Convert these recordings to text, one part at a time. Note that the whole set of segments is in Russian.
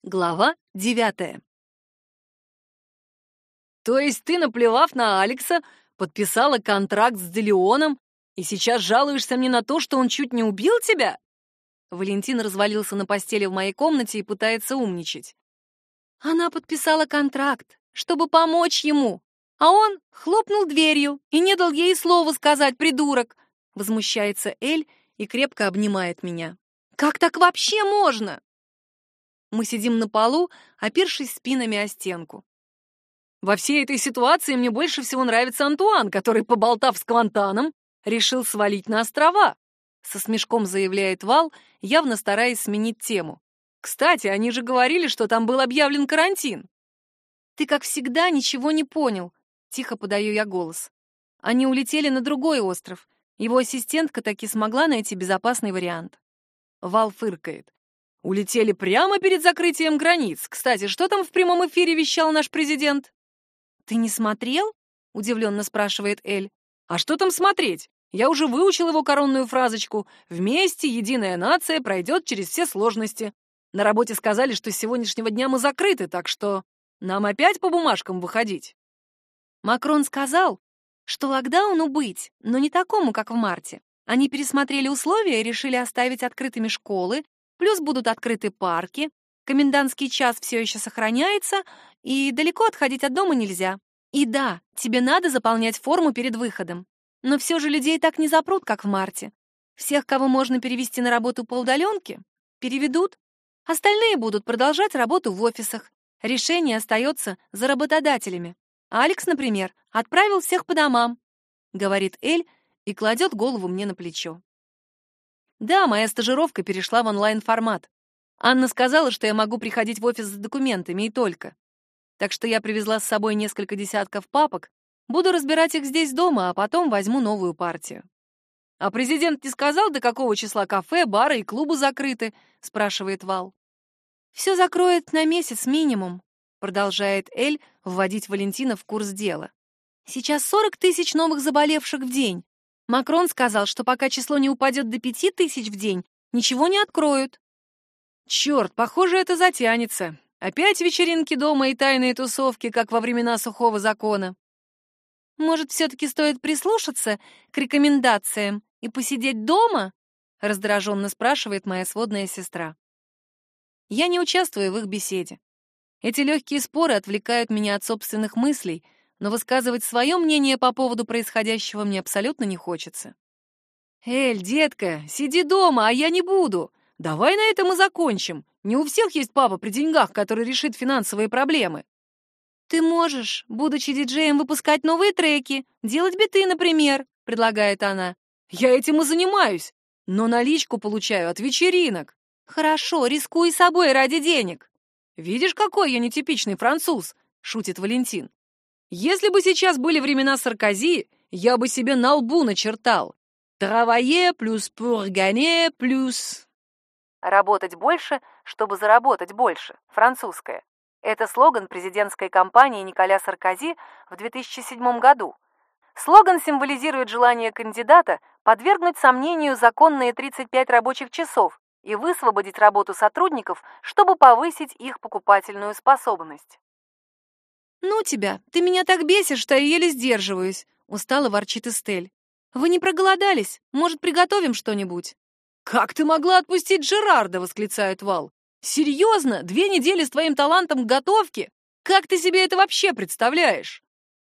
Глава 9. То есть ты, наплевав на Алекса, подписала контракт с Делеоном и сейчас жалуешься мне на то, что он чуть не убил тебя? Валентин развалился на постели в моей комнате и пытается умничать. Она подписала контракт, чтобы помочь ему, а он хлопнул дверью и не дал ей слова сказать, придурок. Возмущается Эль и крепко обнимает меня. Как так вообще можно? Мы сидим на полу, опершись спинами о стенку. Во всей этой ситуации мне больше всего нравится Антуан, который, поболтав с Квантаном, решил свалить на острова. Со смешком заявляет Вал, явно стараясь сменить тему. Кстати, они же говорили, что там был объявлен карантин. Ты, как всегда, ничего не понял. Тихо подаю я голос. Они улетели на другой остров. Его ассистентка таки смогла найти безопасный вариант. Вал фыркает. Улетели прямо перед закрытием границ. Кстати, что там в прямом эфире вещал наш президент? Ты не смотрел? Удивленно спрашивает Эль. А что там смотреть? Я уже выучил его коронную фразочку. Вместе единая нация пройдет через все сложности. На работе сказали, что с сегодняшнего дня мы закрыты, так что нам опять по бумажкам выходить. Макрон сказал, что локдауну быть, но не такому, как в марте. Они пересмотрели условия и решили оставить открытыми школы, плюс будут открыты парки, комендантский час все еще сохраняется, и далеко отходить от дома нельзя. И да, тебе надо заполнять форму перед выходом. Но все же людей так не запрут, как в марте. Всех, кого можно перевести на работу по удаленке, переведут. Остальные будут продолжать работу в офисах. Решение остается за работодателями. Алекс, например, отправил всех по домам, говорит Эль и кладет голову мне на плечо. Да, моя стажировка перешла в онлайн-формат. Анна сказала, что я могу приходить в офис с документами и только. Так что я привезла с собой несколько десятков папок, буду разбирать их здесь дома, а потом возьму новую партию. А президент не сказал, до какого числа кафе, бары и клубы закрыты, спрашивает Вал. Все закроет на месяц минимум, продолжает Эль вводить Валентина в курс дела. Сейчас 40 тысяч новых заболевших в день. Макрон сказал, что пока число не упадет до 5 тысяч в день, ничего не откроют. Черт, похоже, это затянется. Опять вечеринки дома и тайные тусовки, как во времена сухого закона. Может, все-таки стоит прислушаться к рекомендациям и посидеть дома? Раздраженно спрашивает моя сводная сестра. Я не участвую в их беседе. Эти легкие споры отвлекают меня от собственных мыслей, но высказывать свое мнение по поводу происходящего мне абсолютно не хочется. «Эль, детка, сиди дома, а я не буду. Давай на этом и закончим. Не у всех есть папа при деньгах, который решит финансовые проблемы». «Ты можешь, будучи диджеем, выпускать новые треки, делать биты, например», — предлагает она. «Я этим и занимаюсь, но наличку получаю от вечеринок». «Хорошо, рискуй собой ради денег». «Видишь, какой я нетипичный француз», — шутит Валентин. «Если бы сейчас были времена Саркози, я бы себе на лбу начертал. Travailler plus pour gagner plus». Работать больше, чтобы заработать больше. Французское. Это слоган президентской кампании Николя Саркози в 2007 году. Слоган символизирует желание кандидата подвергнуть сомнению законные 35 рабочих часов и высвободить работу сотрудников, чтобы повысить их покупательную способность. «Ну тебя, ты меня так бесишь, что я еле сдерживаюсь», — устало ворчит Эстель. «Вы не проголодались? Может, приготовим что-нибудь?» «Как ты могла отпустить Джерарда?» — восклицает Вал. «Серьезно? 2 недели с твоим талантом к готовке? Как ты себе это вообще представляешь?»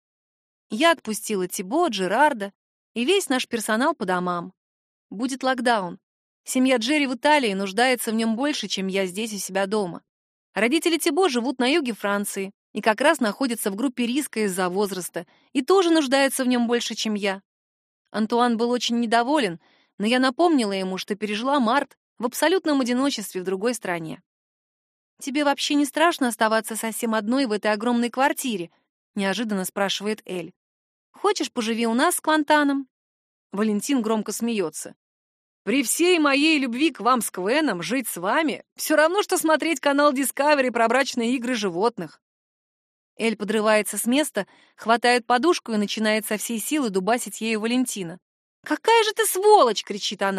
Я отпустила Тибо, Джерарда и весь наш персонал по домам. Будет локдаун. Семья Джерри в Италии нуждается в нем больше, чем я здесь у себя дома. Родители Тибо живут на юге Франции и как раз находятся в группе риска из-за возраста и тоже нуждаются в нем больше, чем я. Антуан был очень недоволен, но я напомнила ему, что пережила март в абсолютном одиночестве в другой стране. «Тебе вообще не страшно оставаться совсем одной в этой огромной квартире?» — неожиданно спрашивает Эль. «Хочешь, поживи у нас с Квантаном?» Валентин громко смеется. «При всей моей любви к вам с Квеном жить с вами все равно, что смотреть канал Discovery про брачные игры животных». Эль подрывается с места, хватает подушку и начинает со всей силы дубасить ею Валентина. «Какая же ты сволочь!» — кричит она.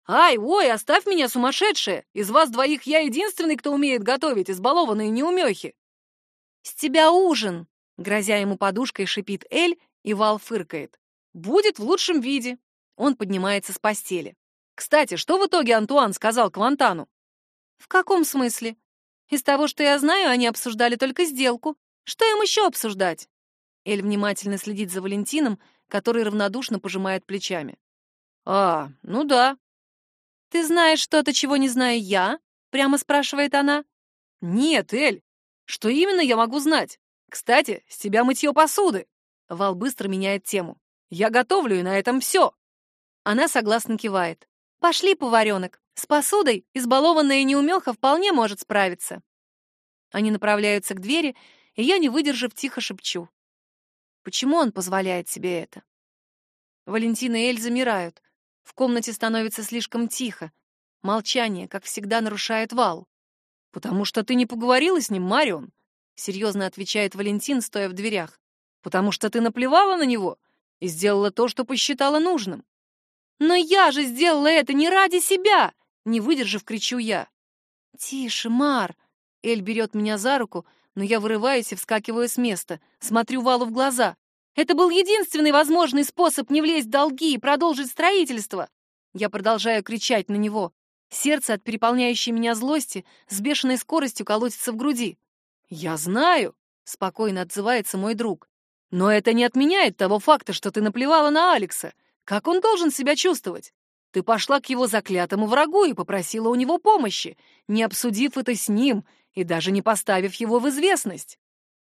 «Ай, ой, оставь меня, сумасшедшая! Из вас двоих я единственный, кто умеет готовить, избалованные неумехи!» «С тебя ужин!» — грозя ему подушкой, шипит Эль, и Вал фыркает. «Будет в лучшем виде!» Он поднимается с постели. «Кстати, что в итоге Антуан сказал Квантану?» «В каком смысле? Из того, что я знаю, они обсуждали только сделку. Что им еще обсуждать?» Эль внимательно следит за Валентином, который равнодушно пожимает плечами. «А, ну да». «Ты знаешь что-то, чего не знаю я?» — прямо спрашивает она. «Нет, Эль, что именно я могу знать? Кстати, с тебя мытье посуды». Вал быстро меняет тему. «Я готовлю, и на этом все». Она согласно кивает. «Пошли, поваренок. С посудой избалованная неумеха вполне может справиться». Они направляются к двери, и я, не выдержав, тихо шепчу. Почему он позволяет себе это? Валентина и Эль замирают. В комнате становится слишком тихо. Молчание, как всегда, нарушает Вал. «Потому что ты не поговорила с ним, Марион», — серьезно отвечает Валентин, стоя в дверях. «Потому что ты наплевала на него и сделала то, что посчитала нужным». «Но я же сделала это не ради себя!» — не выдержав, кричу я. «Тише, Мар!» — Эль берет меня за руку, но я вырываюсь и вскакиваю с места, смотрю Валу в глаза. «Это был единственный возможный способ не влезть в долги и продолжить строительство!» Я продолжаю кричать на него. Сердце от переполняющей меня злости с бешеной скоростью колотится в груди. «Я знаю», — спокойно отзывается мой друг. «Но это не отменяет того факта, что ты наплевала на Алекса. Как он должен себя чувствовать? Ты пошла к его заклятому врагу и попросила у него помощи, не обсудив это с ним и даже не поставив его в известность».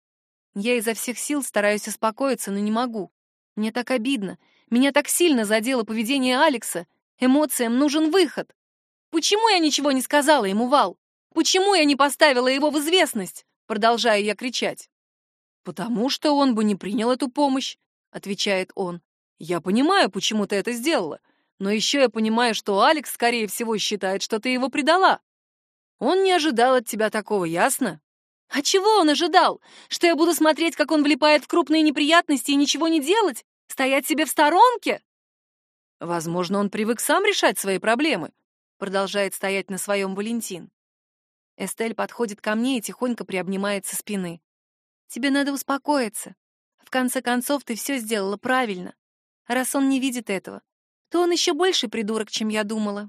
Я изо всех сил стараюсь успокоиться, но не могу. Мне так обидно. Меня так сильно задело поведение Алекса. Эмоциям нужен выход. Почему я ничего не сказала ему, Вал? Почему я не поставила его в известность? Продолжаю я кричать. «Потому что он бы не принял эту помощь», — отвечает он. «Я понимаю, почему ты это сделала, но еще я понимаю, что Алекс, скорее всего, считает, что ты его предала. Он не ожидал от тебя такого, ясно?» «А чего он ожидал? Что я буду смотреть, как он влипает в крупные неприятности и ничего не делать? Стоять себе в сторонке?» «Возможно, он привык сам решать свои проблемы», — продолжает стоять на своем Валентин. Эстель подходит ко мне и тихонько приобнимает со спины. «Тебе надо успокоиться. В конце концов, ты все сделала правильно. Раз он не видит этого, то он еще больше придурок, чем я думала».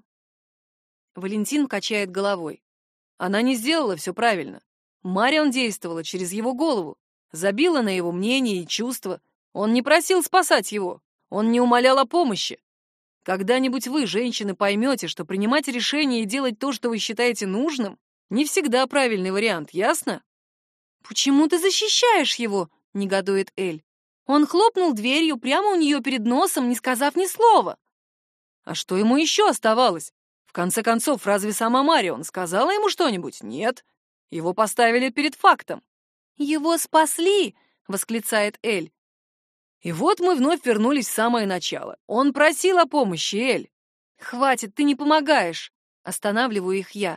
Валентин качает головой. «Она не сделала все правильно. Марион действовала через его голову, забила на его мнение и чувства. Он не просил спасать его, он не умолял о помощи. Когда-нибудь вы, женщины, поймете, что принимать решения и делать то, что вы считаете нужным, не всегда правильный вариант, ясно?» «Почему ты защищаешь его?» — негодует Эль. «Он хлопнул дверью прямо у нее перед носом, не сказав ни слова». «А что ему еще оставалось? В конце концов, разве сама Марион сказала ему что-нибудь? Нет. Его поставили перед фактом». «Его спасли!» — восклицает Эль. «И вот мы вновь вернулись в самое начало. Он просил о помощи, Эль». «Хватит, ты не помогаешь!» — останавливаю их я.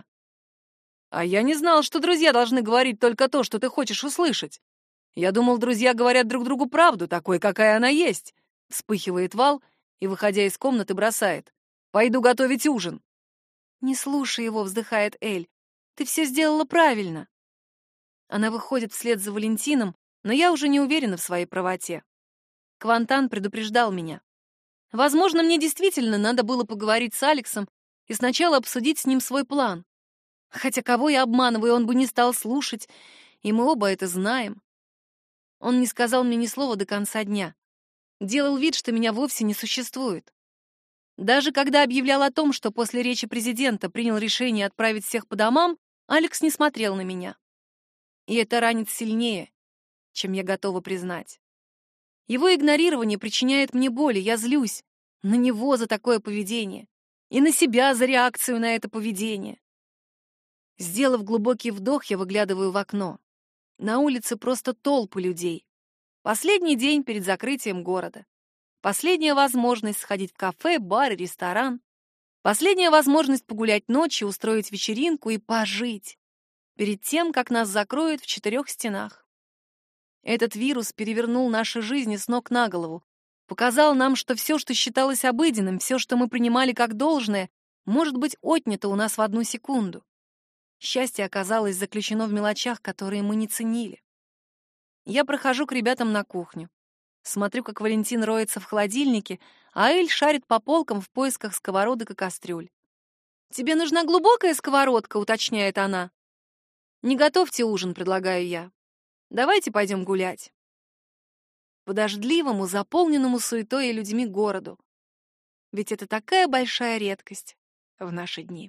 «А я не знал, что друзья должны говорить только то, что ты хочешь услышать. Я думал, друзья говорят друг другу правду, такой, какая она есть». Вспыхивает Вал и, выходя из комнаты, бросает. «Пойду готовить ужин». «Не слушай его», — вздыхает Эль. «Ты все сделала правильно». Она выходит вслед за Валентином, но я уже не уверена в своей правоте. Квантан предупреждал меня. Возможно, мне действительно надо было поговорить с Алексом и сначала обсудить с ним свой план. Хотя кого я обманываю, он бы не стал слушать, и мы оба это знаем. Он не сказал мне ни слова до конца дня. Делал вид, что меня вовсе не существует. Даже когда объявлял о том, что после речи президента принял решение отправить всех по домам, Алекс не смотрел на меня. И это ранит сильнее, чем я готова признать. Его игнорирование причиняет мне боль, и я злюсь на него за такое поведение и на себя за реакцию на это поведение. Сделав глубокий вдох, я выглядываю в окно. На улице просто толпы людей. Последний день перед закрытием города. Последняя возможность сходить в кафе, бар и ресторан. Последняя возможность погулять ночью, устроить вечеринку и пожить. Перед тем, как нас закроют в 4 стенах. Этот вирус перевернул наши жизни с ног на голову. Показал нам, что все, что считалось обыденным, все, что мы принимали как должное, может быть отнято у нас в одну секунду. Счастье оказалось заключено в мелочах, которые мы не ценили. Я прохожу к ребятам на кухню. Смотрю, как Валентин роется в холодильнике, а Эль шарит по полкам в поисках сковородок и кастрюль. «Тебе нужна глубокая сковородка», — уточняет она. «Не готовьте ужин», — предлагаю я. «Давайте пойдем гулять». По дождливому, заполненному суетой и людьми городу. Ведь это такая большая редкость в наши дни.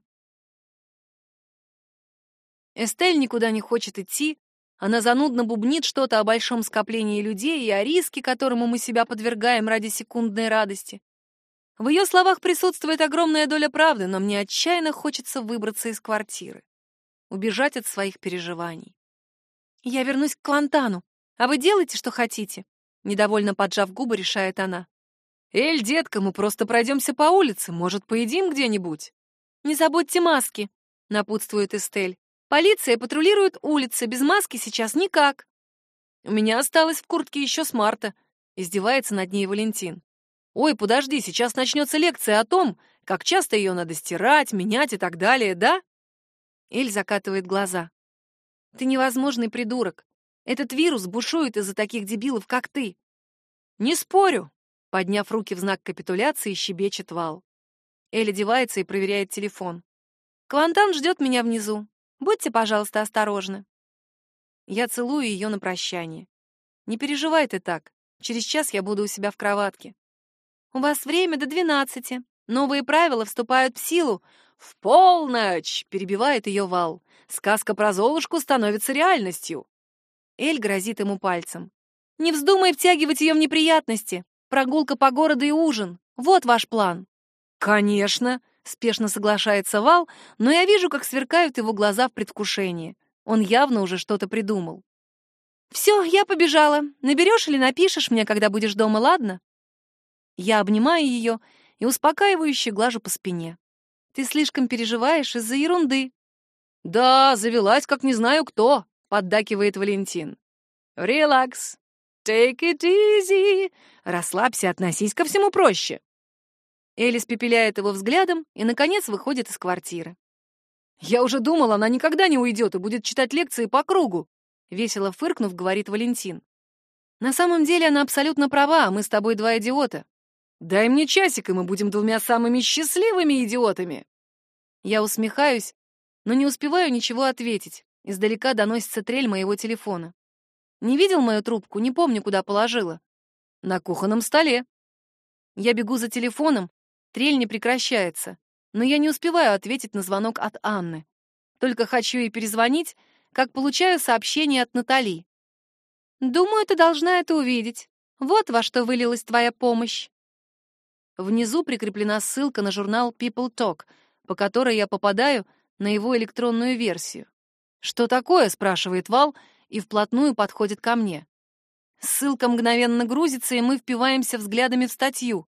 Эстель никуда не хочет идти. Она занудно бубнит что-то о большом скоплении людей и о риске, которому мы себя подвергаем ради секундной радости. В ее словах присутствует огромная доля правды, но мне отчаянно хочется выбраться из квартиры, убежать от своих переживаний. «Я вернусь к Квантану, а вы делайте, что хотите», — недовольно поджав губы, решает она. «Эль, детка, мы просто пройдемся по улице, может, поедим где-нибудь?» «Не забудьте маски», — напутствует Эстель. «Полиция патрулирует улицы, без маски сейчас никак». «У меня осталось в куртке еще с марта», — издевается над ней Валентин. «Ой, подожди, сейчас начнется лекция о том, как часто ее надо стирать, менять и так далее, да?» Эль закатывает глаза. «Ты невозможный придурок. Этот вирус бушует из-за таких дебилов, как ты». «Не спорю», — подняв руки в знак капитуляции, щебечет Вал. Эль одевается и проверяет телефон. «Квантан ждет меня внизу. Будьте, пожалуйста, осторожны». Я целую ее на прощание. «Не переживай ты так. Через час я буду у себя в кроватке». «У вас время до 12. Новые правила вступают в силу». «В полночь!» — перебивает ее Вал. «Сказка про Золушку становится реальностью». Эль грозит ему пальцем. «Не вздумай втягивать ее в неприятности. Прогулка по городу и ужин. Вот ваш план». «Конечно!» — спешно соглашается Вал, но я вижу, как сверкают его глаза в предвкушении. Он явно уже что-то придумал. «Все, я побежала. Наберешь или напишешь мне, когда будешь дома, ладно?» Я обнимаю ее и успокаивающе глажу по спине. «Ты слишком переживаешь из-за ерунды». «Да, завелась, как не знаю кто», — поддакивает Валентин. «Релакс. Take it easy. Расслабься, относись ко всему проще». Элли испепеляет его взглядом и, наконец, выходит из квартиры. «Я уже думал, она никогда не уйдет и будет читать лекции по кругу», — весело фыркнув, говорит Валентин. «На самом деле она абсолютно права, а мы с тобой два идиота. Дай мне часик, и мы будем двумя самыми счастливыми идиотами». Я усмехаюсь, но не успеваю ничего ответить. Издалека доносится трель моего телефона. Не видел мою трубку, не помню, куда положила. На кухонном столе. Я бегу за телефоном, трель не прекращается, но я не успеваю ответить на звонок от Анны. Только хочу ей перезвонить, как получаю сообщение от Натали. «Думаю, ты должна это увидеть. Вот во что вылилась твоя помощь». Внизу прикреплена ссылка на журнал People Talk, по которой я попадаю на его электронную версию. «Что такое?» — спрашивает Вал и вплотную подходит ко мне. Ссылка мгновенно грузится, и мы впиваемся взглядами в статью.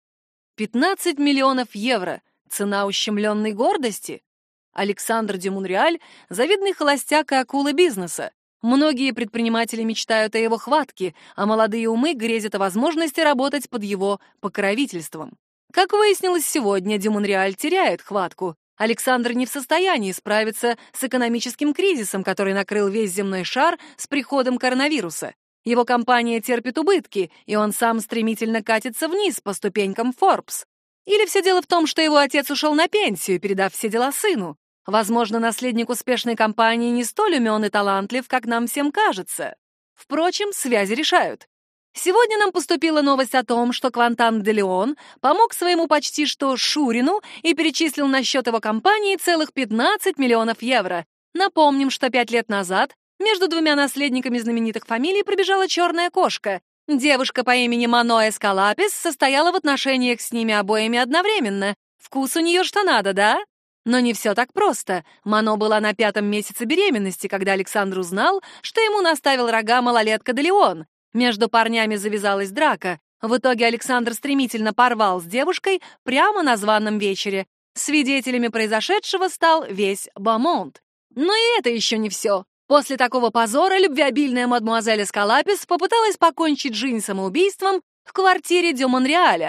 15 миллионов евро. Цена ущемленной гордости. Александр Дюмонреаль — завидный холостяк и акула бизнеса. Многие предприниматели мечтают о его хватке, а молодые умы грезят о возможности работать под его покровительством. Как выяснилось сегодня, Дюмонреаль теряет хватку. Александр не в состоянии справиться с экономическим кризисом, который накрыл весь земной шар с приходом коронавируса. Его компания терпит убытки, и он сам стремительно катится вниз по ступенькам Forbes. Или все дело в том, что его отец ушел на пенсию, передав все дела сыну. Возможно, наследник успешной компании не столь умен и талантлив, как нам всем кажется. Впрочем, связи решают. Сегодня нам поступила новость о том, что Квантан де Леон помог своему почти что Шурину и перечислил на счет его компании целых 15 миллионов евро. Напомним, что 5 лет назад между двумя наследниками знаменитых фамилий пробежала черная кошка. Девушка по имени Мано Эскалапис состояла в отношениях с ними обоими одновременно. Вкус у нее что надо, да? Но не все так просто. Мано была на 5-м месяце беременности, когда Александр узнал, что ему наставил рога малолетка де Леон. Между парнями завязалась драка. В итоге Александр стремительно порвал с девушкой прямо на званом вечере. Свидетелями произошедшего стал весь Бомонд. Но и это еще не все. После такого позора любвеобильная мадмуазель Эскалапис попыталась покончить жизнь самоубийством в квартире Дю Монреаля.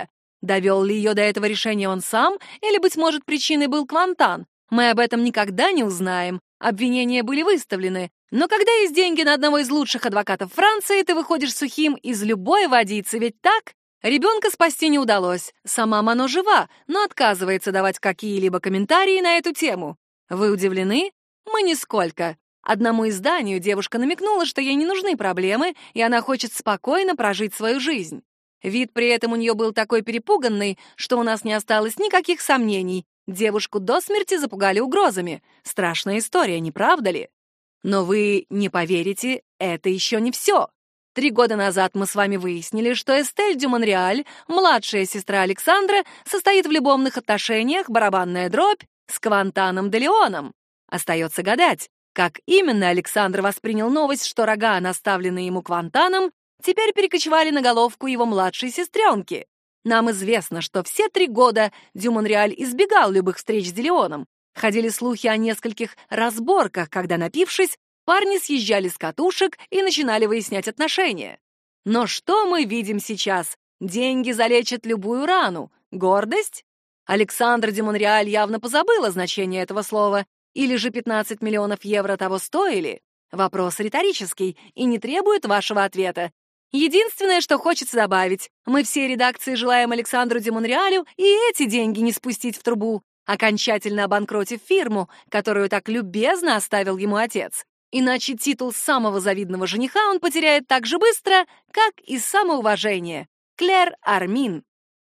Довел ли ее до этого решения он сам, или, быть может, причиной был Квантан? Мы об этом никогда не узнаем. Обвинения были выставлены. Но когда есть деньги на одного из лучших адвокатов Франции, ты выходишь сухим из любой водицы, ведь так? Ребенка спасти не удалось. Сама Мано жива, но отказывается давать какие-либо комментарии на эту тему. Вы удивлены? Мы нисколько. Одному изданию девушка намекнула, что ей не нужны проблемы, и она хочет спокойно прожить свою жизнь. Вид при этом у нее был такой перепуганный, что у нас не осталось никаких сомнений. Девушку до смерти запугали угрозами. Страшная история, не правда ли? Но вы не поверите, это еще не все. 3 года назад мы с вами выяснили, что Эстель дю Монреаль, младшая сестра Александра, состоит в любовных отношениях, барабанная дробь, с Квантаном де Леоном. Остается гадать, как именно Александр воспринял новость, что рога, наставленные ему Квантаном, теперь перекочевали на головку его младшей сестренки. Нам известно, что все 3 года дю Монреаль избегал любых встреч с де Леоном. Ходили слухи о нескольких разборках, когда, напившись, парни съезжали с катушек и начинали выяснять отношения. Но что мы видим сейчас? Деньги залечат любую рану. Гордость? Александр де Монреаль явно позабыл о значении этого слова. Или же 15 миллионов евро того стоили? Вопрос риторический и не требует вашего ответа. Единственное, что хочется добавить, мы все редакции желаем Александру де Монреалю и эти деньги не спустить в трубу, окончательно обанкротив фирму, которую так любезно оставил ему отец. Иначе титул самого завидного жениха он потеряет так же быстро, как и самоуважение. Клэр Армин.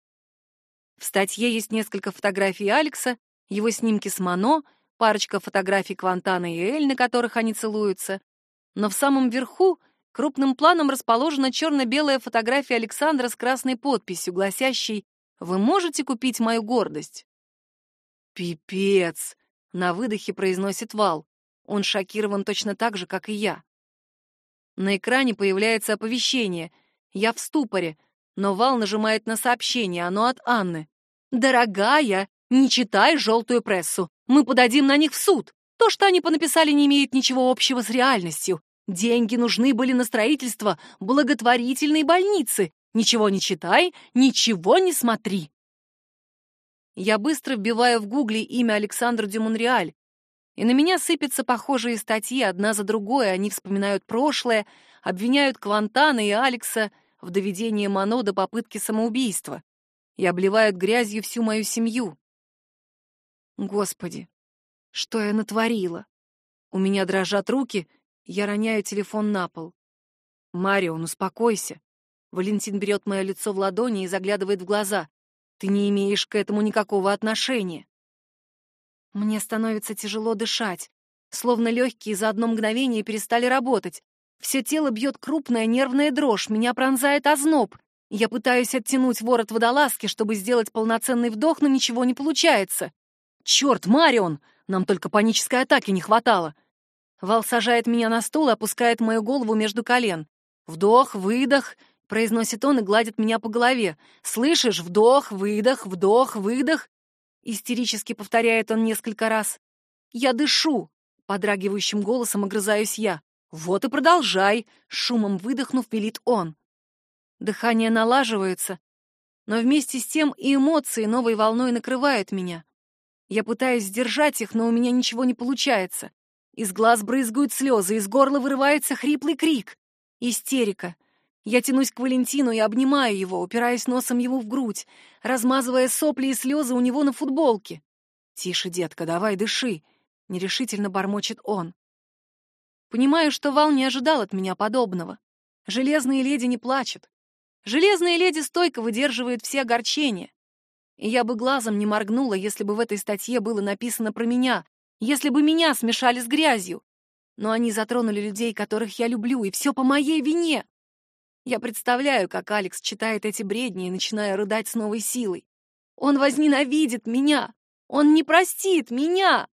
В статье есть несколько фотографий Алекса, его снимки с Мано, парочка фотографий Квантана и Эль, на которых они целуются. Но в самом верху крупным планом расположена черно-белая фотография Александра с красной подписью, гласящей «Вы можете купить мою гордость?» «Пипец!» — на выдохе произносит Вал. Он шокирован точно так же, как и я. На экране появляется оповещение. Я в ступоре, но Вал нажимает на сообщение, оно от Анны. «Дорогая, не читай желтую прессу. Мы подадим на них в суд. То, что они понаписали, не имеет ничего общего с реальностью. Деньги нужны были на строительство благотворительной больницы. Ничего не читай, ничего не смотри». Я быстро вбиваю в гугле имя Александр дю Монреаль, и на меня сыпятся похожие статьи, одна за другой. Они вспоминают прошлое, обвиняют Квантана и Алекса в доведении Мано до попытки самоубийства и обливают грязью всю мою семью. Господи, что я натворила? У меня дрожат руки, я роняю телефон на пол. «Марион, успокойся». Валентин берет мое лицо в ладони и заглядывает в глаза. «Ты не имеешь к этому никакого отношения». Мне становится тяжело дышать, словно легкие за одно мгновение перестали работать. Все тело бьет крупная нервная дрожь, меня пронзает озноб. Я пытаюсь оттянуть ворот водолазки, чтобы сделать полноценный вдох, но ничего не получается. «Черт, Марион! Нам только панической атаки не хватало!» Вал сажает меня на стул и опускает мою голову между колен. «Вдох, выдох», — произносит он и гладит меня по голове. «Слышишь? Вдох, выдох, вдох, выдох». Истерически повторяет он несколько раз. «Я дышу», — подрагивающим голосом огрызаюсь я. «Вот и продолжай», — шумом выдохнув, велит он. Дыхание налаживается, но вместе с тем и эмоции новой волной накрывают меня. Я пытаюсь сдержать их, но у меня ничего не получается. Из глаз брызгают слезы, из горла вырывается хриплый крик. Истерика. Я тянусь к Валентину и обнимаю его, упираясь носом ему в грудь, размазывая сопли и слезы у него на футболке. «Тише, детка, давай дыши», — нерешительно бормочет он. Понимаю, что Вал не ожидал от меня подобного. Железные леди не плачут. Железные леди стойко выдерживают все огорчения. И я бы глазом не моргнула, если бы в этой статье было написано про меня, если бы меня смешали с грязью. Но они затронули людей, которых я люблю, и все по моей вине. Я представляю, как Алекс читает эти бредни и начинаю рыдать с новой силой. Он возненавидит меня. Он не простит меня.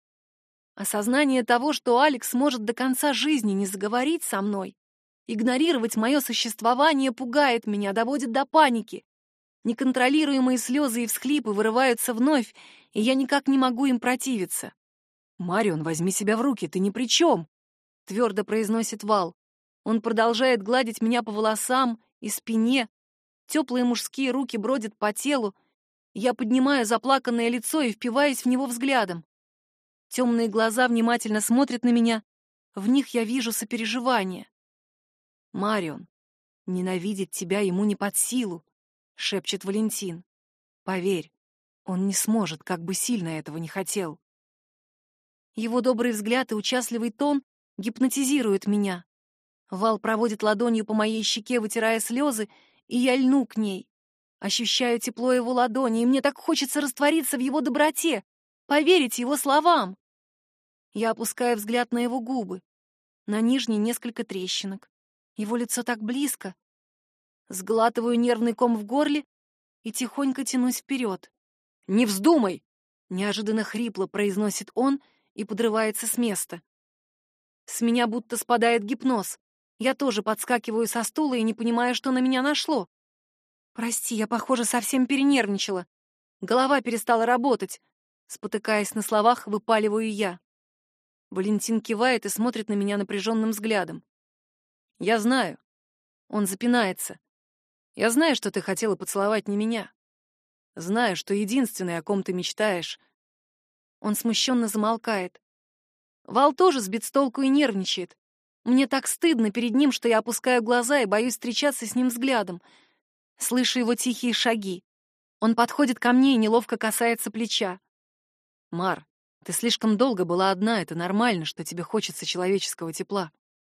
Осознание того, что Алекс может до конца жизни не заговорить со мной, игнорировать мое существование, пугает меня, доводит до паники. Неконтролируемые слезы и всхлипы вырываются вновь, и я никак не могу им противиться. «Марион, возьми себя в руки, ты ни при чем», — твердо произносит Вал. Он продолжает гладить меня по волосам и спине. Теплые мужские руки бродят по телу. Я поднимаю заплаканное лицо и впиваюсь в него взглядом. Темные глаза внимательно смотрят на меня. В них я вижу сопереживание. «Марион, ненавидеть тебя ему не под силу», — шепчет Валентин. «Поверь, он не сможет, как бы сильно этого не хотел». Его добрый взгляд и участливый тон гипнотизируют меня. Вал проводит ладонью по моей щеке, вытирая слезы, и я льну к ней. Ощущаю тепло его ладони, и мне так хочется раствориться в его доброте, поверить его словам. Я опускаю взгляд на его губы. На нижней несколько трещинок. Его лицо так близко. Сглатываю нервный ком в горле и тихонько тянусь вперед. «Не вздумай!» — неожиданно хрипло произносит он и подрывается с места. С меня будто спадает гипноз. Я тоже подскакиваю со стула и не понимаю, что на меня нашло. Прости, я, похоже, совсем перенервничала. Голова перестала работать. Спотыкаясь на словах, выпаливаю я. Валентин кивает и смотрит на меня напряженным взглядом. Я знаю. Он запинается. Я знаю, что ты хотела поцеловать не меня. Знаю, что единственный, о ком ты мечтаешь. Он смущенно замолкает. Вал тоже сбит с толку и нервничает. Мне так стыдно перед ним, что я опускаю глаза и боюсь встречаться с ним взглядом. Слышу его тихие шаги. Он подходит ко мне и неловко касается плеча. «Мар, ты слишком долго была одна, это нормально, что тебе хочется человеческого тепла».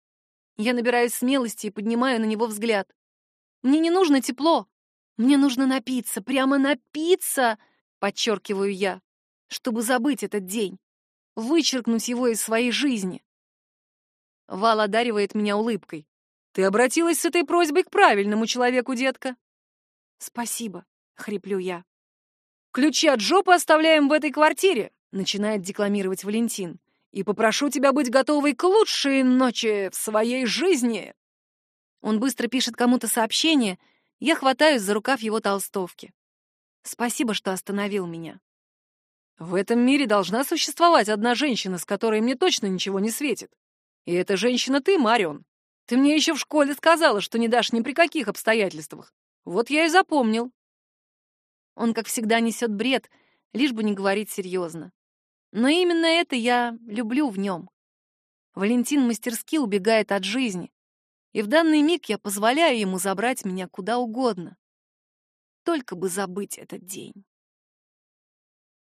Я набираюсь смелости и поднимаю на него взгляд. «Мне не нужно тепло. Мне нужно напиться, прямо напиться», — подчеркиваю я, чтобы забыть этот день, вычеркнуть его из своей жизни. Вал одаривает меня улыбкой. «Ты обратилась с этой просьбой к правильному человеку, детка». «Спасибо», — хриплю я. «Ключи от жопы оставляем в этой квартире», — начинает декламировать Валентин. «И попрошу тебя быть готовой к лучшей ночи в своей жизни». Он быстро пишет кому-то сообщение, я хватаюсь за рукав его толстовки. «Спасибо, что остановил меня». «В этом мире должна существовать одна женщина, с которой мне точно ничего не светит. И эта женщина ты, Марион. Ты мне еще в школе сказала, что не дашь ни при каких обстоятельствах. Вот я и запомнил». Он, как всегда, несет бред, лишь бы не говорить серьезно. Но именно это я люблю в нем. Валентин мастерски убегает от жизни, и в данный миг я позволяю ему забрать меня куда угодно. Только бы забыть этот день.